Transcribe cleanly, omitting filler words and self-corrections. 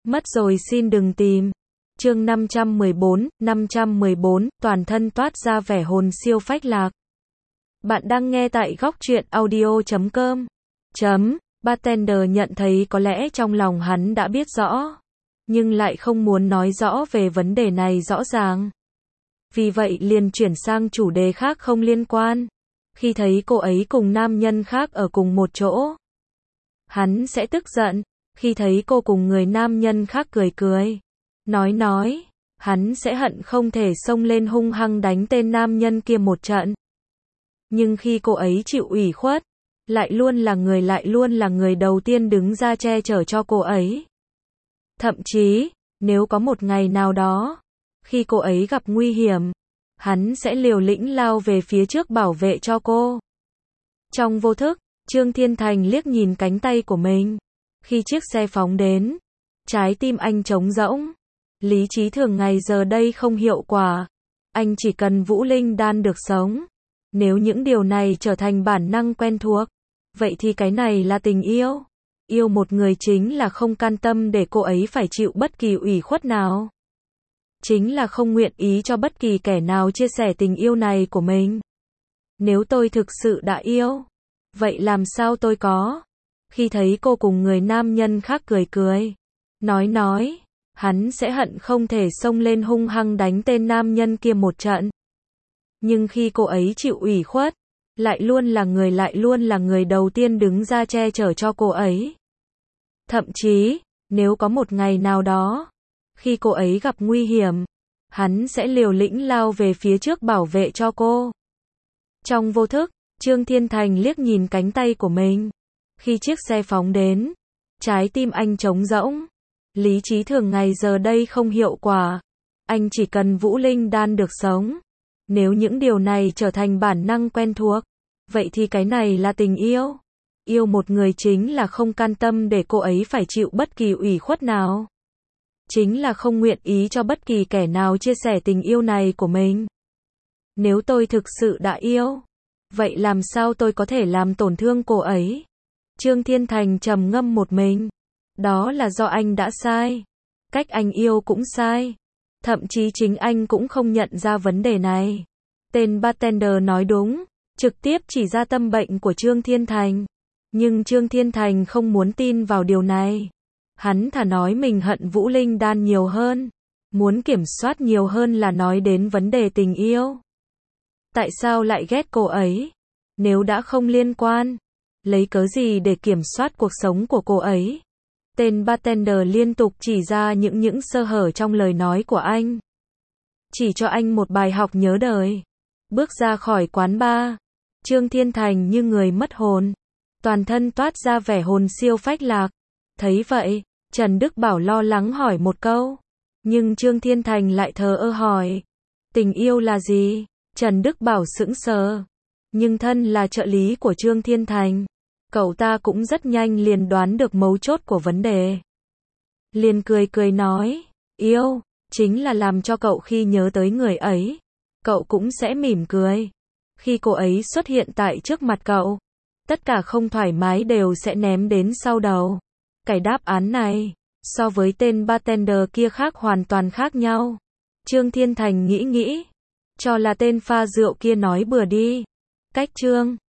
Mất rồi xin đừng tìm. Chương 514, toàn thân toát ra vẻ hồn siêu phách lạc. Bạn đang nghe tại góc truyện audio.com. Bartender nhận thấy có lẽ trong lòng hắn đã biết rõ, nhưng lại không muốn nói rõ về vấn đề này rõ ràng. Vì vậy liền chuyển sang chủ đề khác không liên quan. Khi thấy cô ấy cùng nam nhân khác ở cùng một chỗ, hắn sẽ tức giận. Khi thấy cô cùng người nam nhân khác cười, nói, hắn sẽ hận không thể xông lên hung hăng đánh tên nam nhân kia một trận. Nhưng khi cô ấy chịu ủy khuất, lại luôn là người đầu tiên đứng ra che chở cho cô ấy. Thậm chí, nếu có một ngày nào đó, khi cô ấy gặp nguy hiểm, hắn sẽ liều lĩnh lao về phía trước bảo vệ cho cô. Trong vô thức, Trương Thiên Thành liếc nhìn cánh tay của mình. Khi chiếc xe phóng đến, trái tim anh trống rỗng. Lý trí thường ngày giờ đây không hiệu quả. Anh chỉ cần Vũ Linh Đan được sống. Nếu những điều này trở thành bản năng quen thuộc, vậy thì cái này là tình yêu. Yêu một người chính là không can tâm để cô ấy phải chịu bất kỳ ủy khuất nào. Chính là không nguyện ý cho bất kỳ kẻ nào chia sẻ tình yêu này của mình. Nếu tôi thực sự đã yêu, vậy làm sao tôi có? Khi thấy cô cùng người nam nhân khác cười, nói, hắn sẽ hận không thể xông lên hung hăng đánh tên nam nhân kia một trận. Nhưng khi cô ấy chịu ủy khuất, lại luôn là người đầu tiên đứng ra che chở cho cô ấy. Thậm chí, nếu có một ngày nào đó, khi cô ấy gặp nguy hiểm, hắn sẽ liều lĩnh lao về phía trước bảo vệ cho cô. Trong vô thức, Trương Thiên Thành liếc nhìn cánh tay của mình. Khi chiếc xe phóng đến, trái tim anh trống rỗng. Lý trí thường ngày giờ đây không hiệu quả. Anh chỉ cần Vũ Linh Đan được sống. Nếu những điều này trở thành bản năng quen thuộc, vậy thì cái này là tình yêu. Yêu một người chính là không can tâm để cô ấy phải chịu bất kỳ ủy khuất nào. Chính là không nguyện ý cho bất kỳ kẻ nào chia sẻ tình yêu này của mình. Nếu tôi thực sự đã yêu, vậy làm sao tôi có thể làm tổn thương cô ấy? Trương Thiên Thành trầm ngâm một mình. Đó là do anh đã sai. Cách anh yêu cũng sai. Thậm chí chính anh cũng không nhận ra vấn đề này. Tên bartender nói đúng, trực tiếp chỉ ra tâm bệnh của Trương Thiên Thành. Nhưng Trương Thiên Thành không muốn tin vào điều này. Hắn thà nói mình hận Vũ Linh Đan nhiều hơn. Muốn kiểm soát nhiều hơn là nói đến vấn đề tình yêu. Tại sao lại ghét cô ấy? Nếu đã không liên quan, lấy cớ gì để kiểm soát cuộc sống của cô ấy? Tên bartender liên tục chỉ ra những sơ hở trong lời nói của anh. Chỉ cho anh một bài học nhớ đời. Bước ra khỏi quán bar, Trương Thiên Thành như người mất hồn. Toàn thân toát ra vẻ hồn siêu phách lạc. Thấy vậy, Trần Đức Bảo lo lắng hỏi một câu. Nhưng Trương Thiên Thành lại thờ ơ hỏi. Tình yêu là gì? Trần Đức Bảo sững sờ. Nhưng thân là trợ lý của Trương Thiên Thành, cậu ta cũng rất nhanh liền đoán được mấu chốt của vấn đề. Liền cười nói, yêu, chính là làm cho cậu khi nhớ tới người ấy, cậu cũng sẽ mỉm cười. Khi cô ấy xuất hiện tại trước mặt cậu, tất cả không thoải mái đều sẽ ném đến sau đầu. Cái đáp án này, so với tên bartender kia hoàn toàn khác nhau. Trương Thiên Thành nghĩ, cho là tên pha rượu kia nói bừa đi. Cách Trương